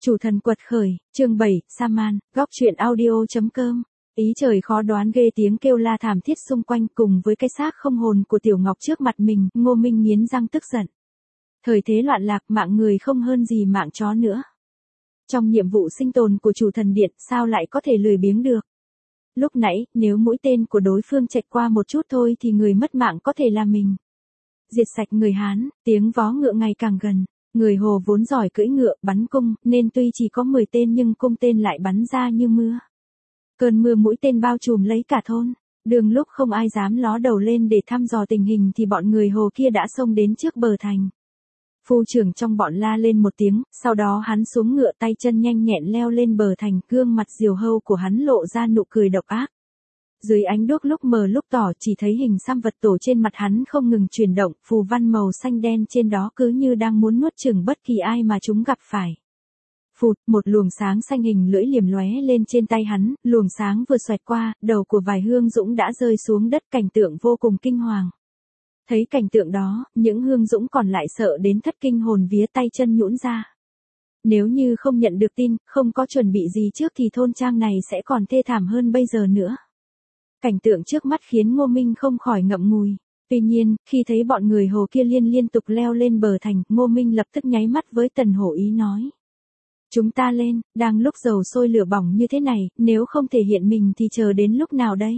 Chủ thần quật khởi, chương 7, Saman, góc truyện audio.com. Ý trời khó đoán ghê tiếng kêu la thảm thiết xung quanh cùng với cái xác không hồn của Tiểu Ngọc trước mặt mình, Ngô Minh nghiến răng tức giận. Thời thế loạn lạc mạng người không hơn gì mạng chó nữa. Trong nhiệm vụ sinh tồn của chủ thần điện sao lại có thể lười biếng được. Lúc nãy, nếu mũi tên của đối phương chạy qua một chút thôi thì người mất mạng có thể là mình. Diệt sạch người Hán, tiếng vó ngựa ngày càng gần. Người Hồ vốn giỏi cưỡi ngựa, bắn cung, nên tuy chỉ có 10 tên nhưng cung tên lại bắn ra như mưa. Cơn mưa mũi tên bao trùm lấy cả thôn. Đường lúc không ai dám ló đầu lên để thăm dò tình hình thì bọn người Hồ kia đã xông đến trước bờ thành. Phu trưởng trong bọn la lên một tiếng, sau đó hắn xuống ngựa tay chân nhanh nhẹn leo lên bờ thành, gương mặt diều hâu của hắn lộ ra nụ cười độc ác. Dưới ánh đuốc lúc mờ lúc tỏ chỉ thấy hình xăm vật tổ trên mặt hắn không ngừng chuyển động, phù văn màu xanh đen trên đó cứ như đang muốn nuốt chửng bất kỳ ai mà chúng gặp phải. Phụt, một luồng sáng xanh hình lưỡi liềm lóe lên trên tay hắn, luồng sáng vừa xoẹt qua, đầu của vài hương dũng đã rơi xuống đất, cảnh tượng vô cùng kinh hoàng. Thấy cảnh tượng đó, những hương dũng còn lại sợ đến thất kinh hồn vía tay chân nhũn ra. Nếu như không nhận được tin, không có chuẩn bị gì trước thì thôn trang này sẽ còn thê thảm hơn bây giờ nữa. Cảnh tượng trước mắt khiến Ngô Minh không khỏi ngậm ngùi. Tuy nhiên, khi thấy bọn người Hồ kia liên tục leo lên bờ thành, Ngô Minh lập tức nháy mắt với Tần Hổ Ý nói. Chúng ta lên, đang lúc dầu sôi lửa bỏng như thế này, nếu không thể hiện mình thì chờ đến lúc nào đây?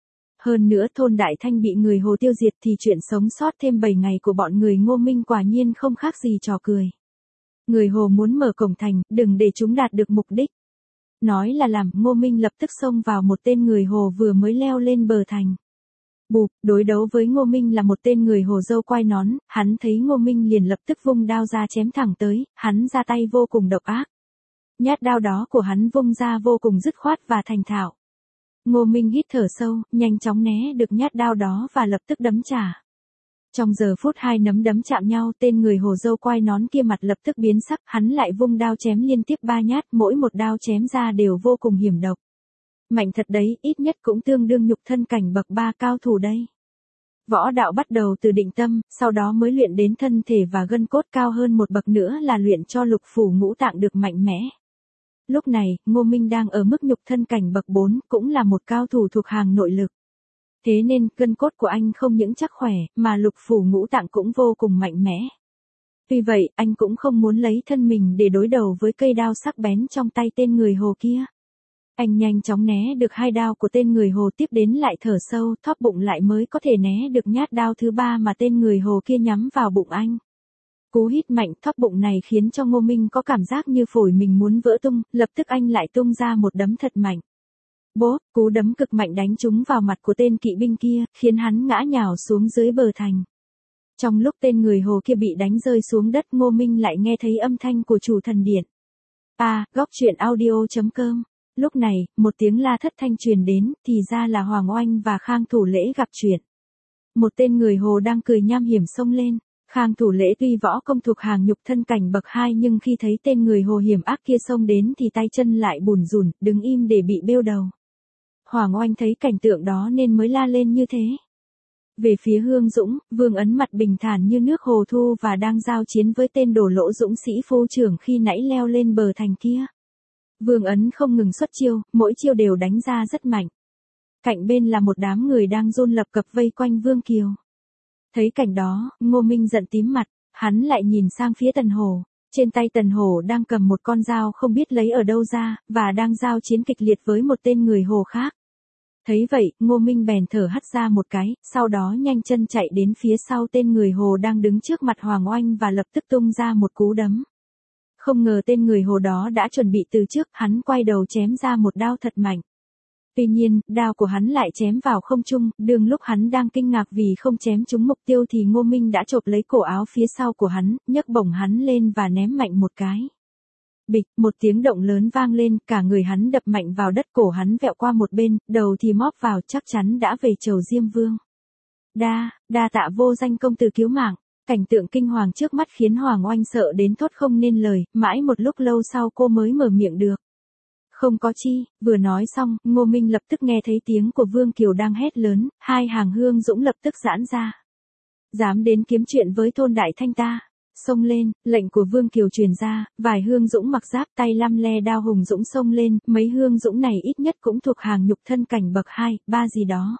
Hơn nữa thôn Đại Thanh bị người Hồ tiêu diệt thì chuyện sống sót thêm 7 ngày của bọn người Ngô Minh quả nhiên không khác gì trò cười. Người Hồ muốn mở cổng thành, đừng để chúng đạt được mục đích. Nói là làm, Ngô Minh lập tức xông vào một tên người Hồ vừa mới leo lên bờ thành. Bụp, đối đấu với Ngô Minh là một tên người Hồ râu quai nón, hắn thấy Ngô Minh liền lập tức vung đao ra chém thẳng tới, hắn ra tay vô cùng độc ác. Nhát đao đó của hắn vung ra vô cùng dứt khoát và thành thạo. Ngô Minh hít thở sâu, nhanh chóng né được nhát đao đó và lập tức đấm trả. Trong giờ phút hai nắm đấm chạm nhau, tên người Hồ râu quai nón kia mặt lập tức biến sắc, hắn lại vung đao chém liên tiếp 3 nhát, mỗi một đao chém ra đều vô cùng hiểm độc. Mạnh thật đấy, ít nhất cũng tương đương nhục thân cảnh bậc 3 cao thủ đây. Võ đạo bắt đầu từ định tâm, sau đó mới luyện đến thân thể và gân cốt, cao hơn một bậc nữa là luyện cho lục phủ ngũ tạng được mạnh mẽ. Lúc này, Ngô Minh đang ở mức nhục thân cảnh bậc 4, cũng là một cao thủ thuộc hàng nội lực. Thế nên, gân cốt của anh không những chắc khỏe, mà lục phủ ngũ tạng cũng vô cùng mạnh mẽ. Tuy vậy, anh cũng không muốn lấy thân mình để đối đầu với cây đao sắc bén trong tay tên người Hồ kia. Anh nhanh chóng né được 2 đao của tên người Hồ, tiếp đến lại thở sâu, thóp bụng lại mới có thể né được nhát đao thứ 3 mà tên người Hồ kia nhắm vào bụng anh. Cú hít mạnh thóp bụng này khiến cho Ngô Minh có cảm giác như phổi mình muốn vỡ tung, lập tức anh lại tung ra một đấm thật mạnh. Bố, cú đấm cực mạnh đánh trúng vào mặt của tên kỵ binh kia, khiến hắn ngã nhào xuống dưới bờ thành. Trong lúc tên người Hồ kia bị đánh rơi xuống đất, Ngô Minh lại nghe thấy âm thanh của chủ thần điện. Góc truyện audio.com. Lúc này, một tiếng la thất thanh truyền đến, thì ra là Hoàng Oanh và Khang Thủ Lễ gặp chuyện. Một tên người Hồ đang cười nham hiểm xông lên. Khang Thủ Lễ tuy võ công thuộc hàng nhục thân cảnh bậc 2 nhưng khi thấy tên người Hồ hiểm ác kia xông đến thì tay chân lại bủn rủn, đứng im để bị bêu đầu. Hoàng Oanh thấy cảnh tượng đó nên mới la lên như thế. Về phía Hương Dũng, Vương Ấn mặt bình thản như nước hồ thu và đang giao chiến với tên đổ lỗ dũng sĩ phu trưởng khi nãy leo lên bờ thành kia. Vương Ấn không ngừng xuất chiêu, mỗi chiêu đều đánh ra rất mạnh. Cạnh bên là một đám người đang run lập cập vây quanh Vương Kiều. Thấy cảnh đó, Ngô Minh giận tím mặt, hắn lại nhìn sang phía Tần Hổ. Trên tay Tần Hổ đang cầm một con dao không biết lấy ở đâu ra, và đang giao chiến kịch liệt với một tên người Hồ khác. Thấy vậy, Ngô Minh bèn thở hắt ra một cái, sau đó nhanh chân chạy đến phía sau tên người Hồ đang đứng trước mặt Hoàng Oanh và lập tức tung ra một cú đấm. Không ngờ tên người Hồ đó đã chuẩn bị từ trước, hắn quay đầu chém ra một đao thật mạnh. Tuy nhiên, đao của hắn lại chém vào không trung, đường lúc hắn đang kinh ngạc vì không chém trúng mục tiêu thì Ngô Minh đã chộp lấy cổ áo phía sau của hắn, nhấc bổng hắn lên và ném mạnh một cái. Bịch, một tiếng động lớn vang lên, cả người hắn đập mạnh vào đất, cổ hắn vẹo qua một bên, đầu thì móp vào, chắc chắn đã về chầu Diêm Vương. Đa tạ vô danh công tử cứu mạng. Cảnh tượng kinh hoàng trước mắt khiến Hoàng Oanh sợ đến thốt không nên lời, mãi một lúc lâu sau cô mới mở miệng được. Không có chi, vừa nói xong, Ngô Minh lập tức nghe thấy tiếng của Vương Kiều đang hét lớn, 2 hàng Hương Dũng lập tức giãn ra. Dám đến kiếm chuyện với thôn Đại Thanh ta. Xông lên, lệnh của Vương Kiều truyền ra, vài Hương Dũng mặc giáp tay lăm le đao hùng dũng xông lên, mấy Hương Dũng này ít nhất cũng thuộc hàng nhục thân cảnh bậc 2, 3 gì đó.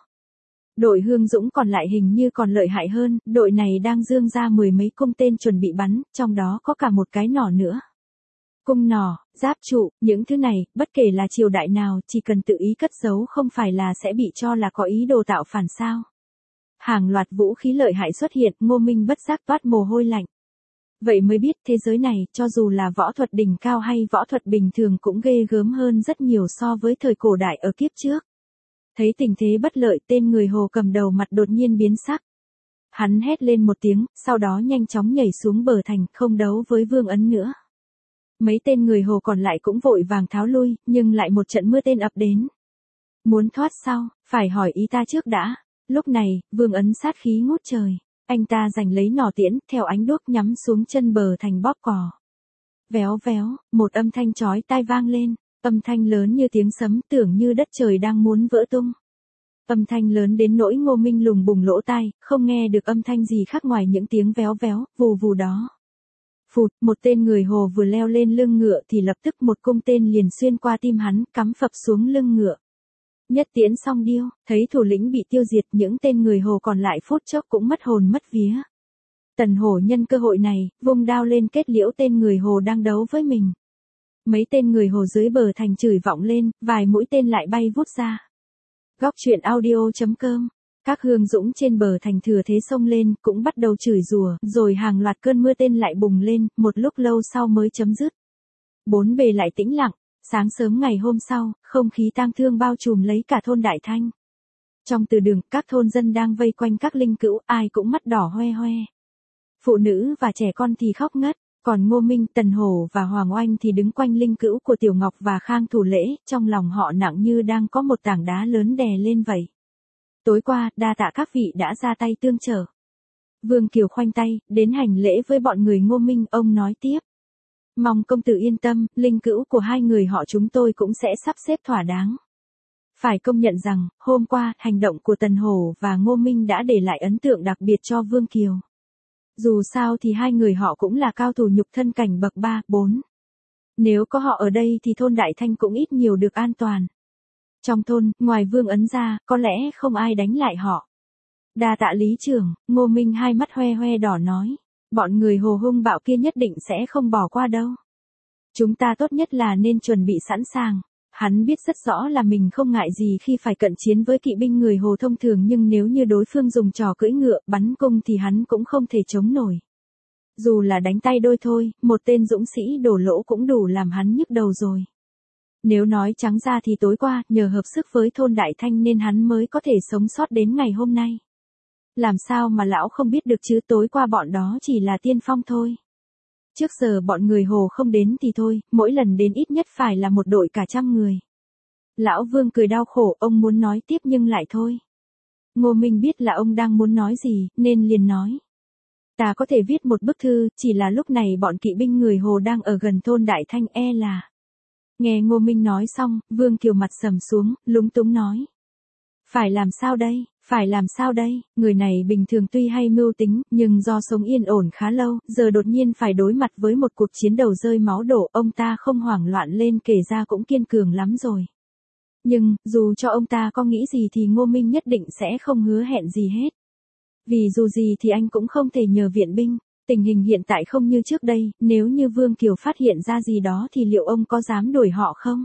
Đội Hương Dũng còn lại hình như còn lợi hại hơn, đội này đang dương ra mười mấy cung tên chuẩn bị bắn, trong đó có cả một cái nỏ nữa. Cung nỏ, giáp trụ, những thứ này, bất kể là triều đại nào, chỉ cần tự ý cất giấu không phải là sẽ bị cho là có ý đồ tạo phản sao. Hàng loạt vũ khí lợi hại xuất hiện, Ngô Minh bất giác toát mồ hôi lạnh. Vậy mới biết thế giới này, cho dù là võ thuật đỉnh cao hay võ thuật bình thường cũng ghê gớm hơn rất nhiều so với thời cổ đại ở kiếp trước. Thấy tình thế bất lợi, tên người Hồ cầm đầu mặt đột nhiên biến sắc. Hắn hét lên một tiếng, sau đó nhanh chóng nhảy xuống bờ thành, không đấu với Vương Ấn nữa. Mấy tên người Hồ còn lại cũng vội vàng tháo lui, nhưng lại một trận mưa tên ập đến. Muốn thoát sao, phải hỏi ý ta trước đã. Lúc này, Vương Ấn sát khí ngút trời. Anh ta giành lấy nỏ tiễn, theo ánh đuốc nhắm xuống chân bờ thành bóp cò. Véo véo, một âm thanh chói tai vang lên, âm thanh lớn như tiếng sấm, tưởng như đất trời đang muốn vỡ tung. Âm thanh lớn đến nỗi Ngô Minh lùng bùng lỗ tai, không nghe được âm thanh gì khác ngoài những tiếng véo véo, vù vù đó. Phụt, một tên người Hồ vừa leo lên lưng ngựa thì lập tức một cung tên liền xuyên qua tim hắn, cắm phập xuống lưng ngựa. Nhất tiễn song điêu, thấy thủ lĩnh bị tiêu diệt, những tên người Hồ còn lại phút chốc cũng mất hồn mất vía. Tần Hổ nhân cơ hội này, vung đao lên kết liễu tên người Hồ đang đấu với mình. Mấy tên người Hồ dưới bờ thành chửi vọng lên, vài mũi tên lại bay vút ra. Góc truyện audio.com. Các Hương Dũng trên bờ thành thừa thế xông lên, cũng bắt đầu chửi rủa, rồi hàng loạt cơn mưa tên lại bùng lên, một lúc lâu sau mới chấm dứt. Bốn bề lại tĩnh lặng. Sáng sớm ngày hôm sau, không khí tang thương bao trùm lấy cả thôn Đại Thanh. Trong từ đường, các thôn dân đang vây quanh các linh cữu, ai cũng mắt đỏ hoe hoe. Phụ nữ và trẻ con thì khóc ngất, còn Ngô Minh, Tần Hổ và Hoàng Oanh thì đứng quanh linh cữu của Tiểu Ngọc và Khang Thủ Lễ, trong lòng họ nặng như đang có một tảng đá lớn đè lên vậy. Tối qua, đa tạ các vị đã ra tay tương trợ. Vương Kiều khoanh tay, đến hành lễ với bọn người Ngô Minh, ông nói tiếp. Mong công tử yên tâm, linh cữu của hai người họ chúng tôi cũng sẽ sắp xếp thỏa đáng. Phải công nhận rằng, hôm qua, hành động của Tần Hổ và Ngô Minh đã để lại ấn tượng đặc biệt cho Vương Kiều. Dù sao thì hai người họ cũng là cao thủ nhục thân cảnh bậc 3, 4. Nếu có họ ở đây thì thôn Đại Thanh cũng ít nhiều được an toàn. Trong thôn, ngoài Vương Ấn ra, có lẽ không ai đánh lại họ. Đa tạ lý trưởng, Ngô Minh hai mắt hoe hoe đỏ nói. Bọn người Hồ hung bạo kia nhất định sẽ không bỏ qua đâu. Chúng ta tốt nhất là nên chuẩn bị sẵn sàng. Hắn biết rất rõ là mình không ngại gì khi phải cận chiến với kỵ binh người Hồ thông thường, nhưng nếu như đối phương dùng trò cưỡi ngựa, bắn cung thì hắn cũng không thể chống nổi. Dù là đánh tay đôi thôi, một tên dũng sĩ đổ lỗ cũng đủ làm hắn nhức đầu rồi. Nếu nói trắng ra thì tối qua, nhờ hợp sức với thôn Đại Thanh nên hắn mới có thể sống sót đến ngày hôm nay. Làm sao mà lão không biết được chứ, tối qua bọn đó chỉ là tiên phong thôi. Trước giờ bọn người Hồ không đến thì thôi, mỗi lần đến ít nhất phải là một đội cả trăm người. Lão Vương cười đau khổ, ông muốn nói tiếp nhưng lại thôi. Ngô Minh biết là ông đang muốn nói gì, nên liền nói. Ta có thể viết một bức thư, chỉ là lúc này bọn kỵ binh người Hồ đang ở gần thôn Đại Thanh là. Nghe Ngô Minh nói xong, Vương Kiều mặt sầm xuống, lúng túng nói. Phải làm sao đây, phải làm sao đây, người này bình thường tuy hay mưu tính, nhưng do sống yên ổn khá lâu, giờ đột nhiên phải đối mặt với một cuộc chiến đầu rơi máu đổ, ông ta không hoảng loạn lên kể ra cũng kiên cường lắm rồi. Nhưng, dù cho ông ta có nghĩ gì thì Ngô Minh nhất định sẽ không hứa hẹn gì hết. Vì dù gì thì anh cũng không thể nhờ viện binh, tình hình hiện tại không như trước đây, nếu như Vương Kiều phát hiện ra gì đó thì liệu ông có dám đuổi họ không?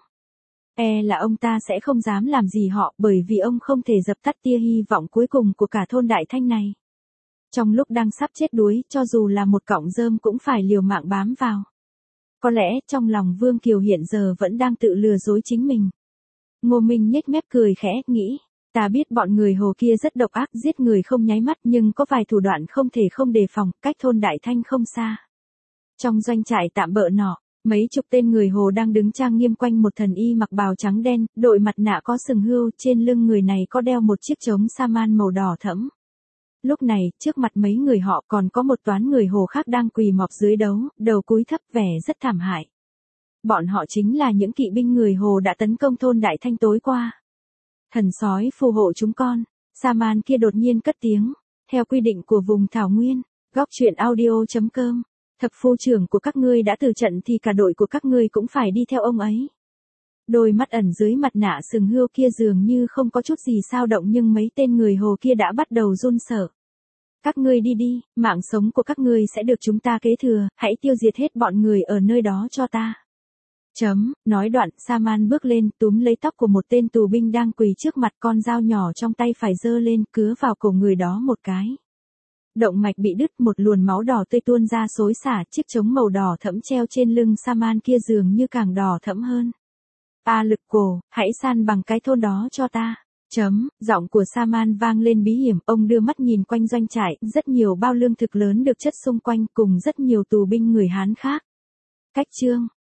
Là ông ta sẽ không dám làm gì họ, bởi vì ông không thể dập tắt tia hy vọng cuối cùng của cả thôn Đại Thanh này. Trong lúc đang sắp chết đuối, cho dù là một cọng rơm cũng phải liều mạng bám vào. Có lẽ trong lòng Vương Kiều hiện giờ vẫn đang tự lừa dối chính mình. Ngô Minh nhếch mép cười khẽ, nghĩ, ta biết bọn người Hồ kia rất độc ác, giết người không nháy mắt, nhưng có vài thủ đoạn không thể không đề phòng, cách thôn Đại Thanh không xa. Trong doanh trại tạm bợ nọ, mấy chục tên người Hồ đang đứng trang nghiêm quanh một thần y mặc bào trắng đen, đội mặt nạ có sừng hươu, trên lưng người này có đeo một chiếc trống sa-man màu đỏ thẫm. Lúc này, trước mặt mấy người họ còn có một toán người Hồ khác đang quỳ mọp dưới đấu, đầu cúi thấp, vẻ rất thảm hại. Bọn họ chính là những kỵ binh người Hồ đã tấn công thôn Đại Thanh tối qua. Thần sói phù hộ chúng con, sa-man kia đột nhiên cất tiếng, theo quy định của vùng thảo nguyên, góc truyện audio.com. Thập phu trưởng của các ngươi đã từ trận thì cả đội của các ngươi cũng phải đi theo ông ấy. Đôi mắt ẩn dưới mặt nạ sừng hươu kia dường như không có chút gì dao động nhưng mấy tên người Hồ kia đã bắt đầu run sợ. Các ngươi đi đi, mạng sống của các ngươi sẽ được chúng ta kế thừa, hãy tiêu diệt hết bọn người ở nơi đó cho ta. Nói đoạn, Saman bước lên, túm lấy tóc của một tên tù binh đang quỳ trước mặt, con dao nhỏ trong tay phải giơ lên, cứa vào cổ người đó một cái. Động mạch bị đứt, một luồn máu đỏ tươi tuôn ra xối xả, chiếc trống màu đỏ thẫm treo trên lưng Saman kia dường như càng đỏ thẫm hơn. A Lực Cổ, hãy san bằng cái thôn đó cho ta. Giọng của Saman vang lên bí hiểm, ông đưa mắt nhìn quanh doanh trại, rất nhiều bao lương thực lớn được chất xung quanh cùng rất nhiều tù binh người Hán khác. Cách chương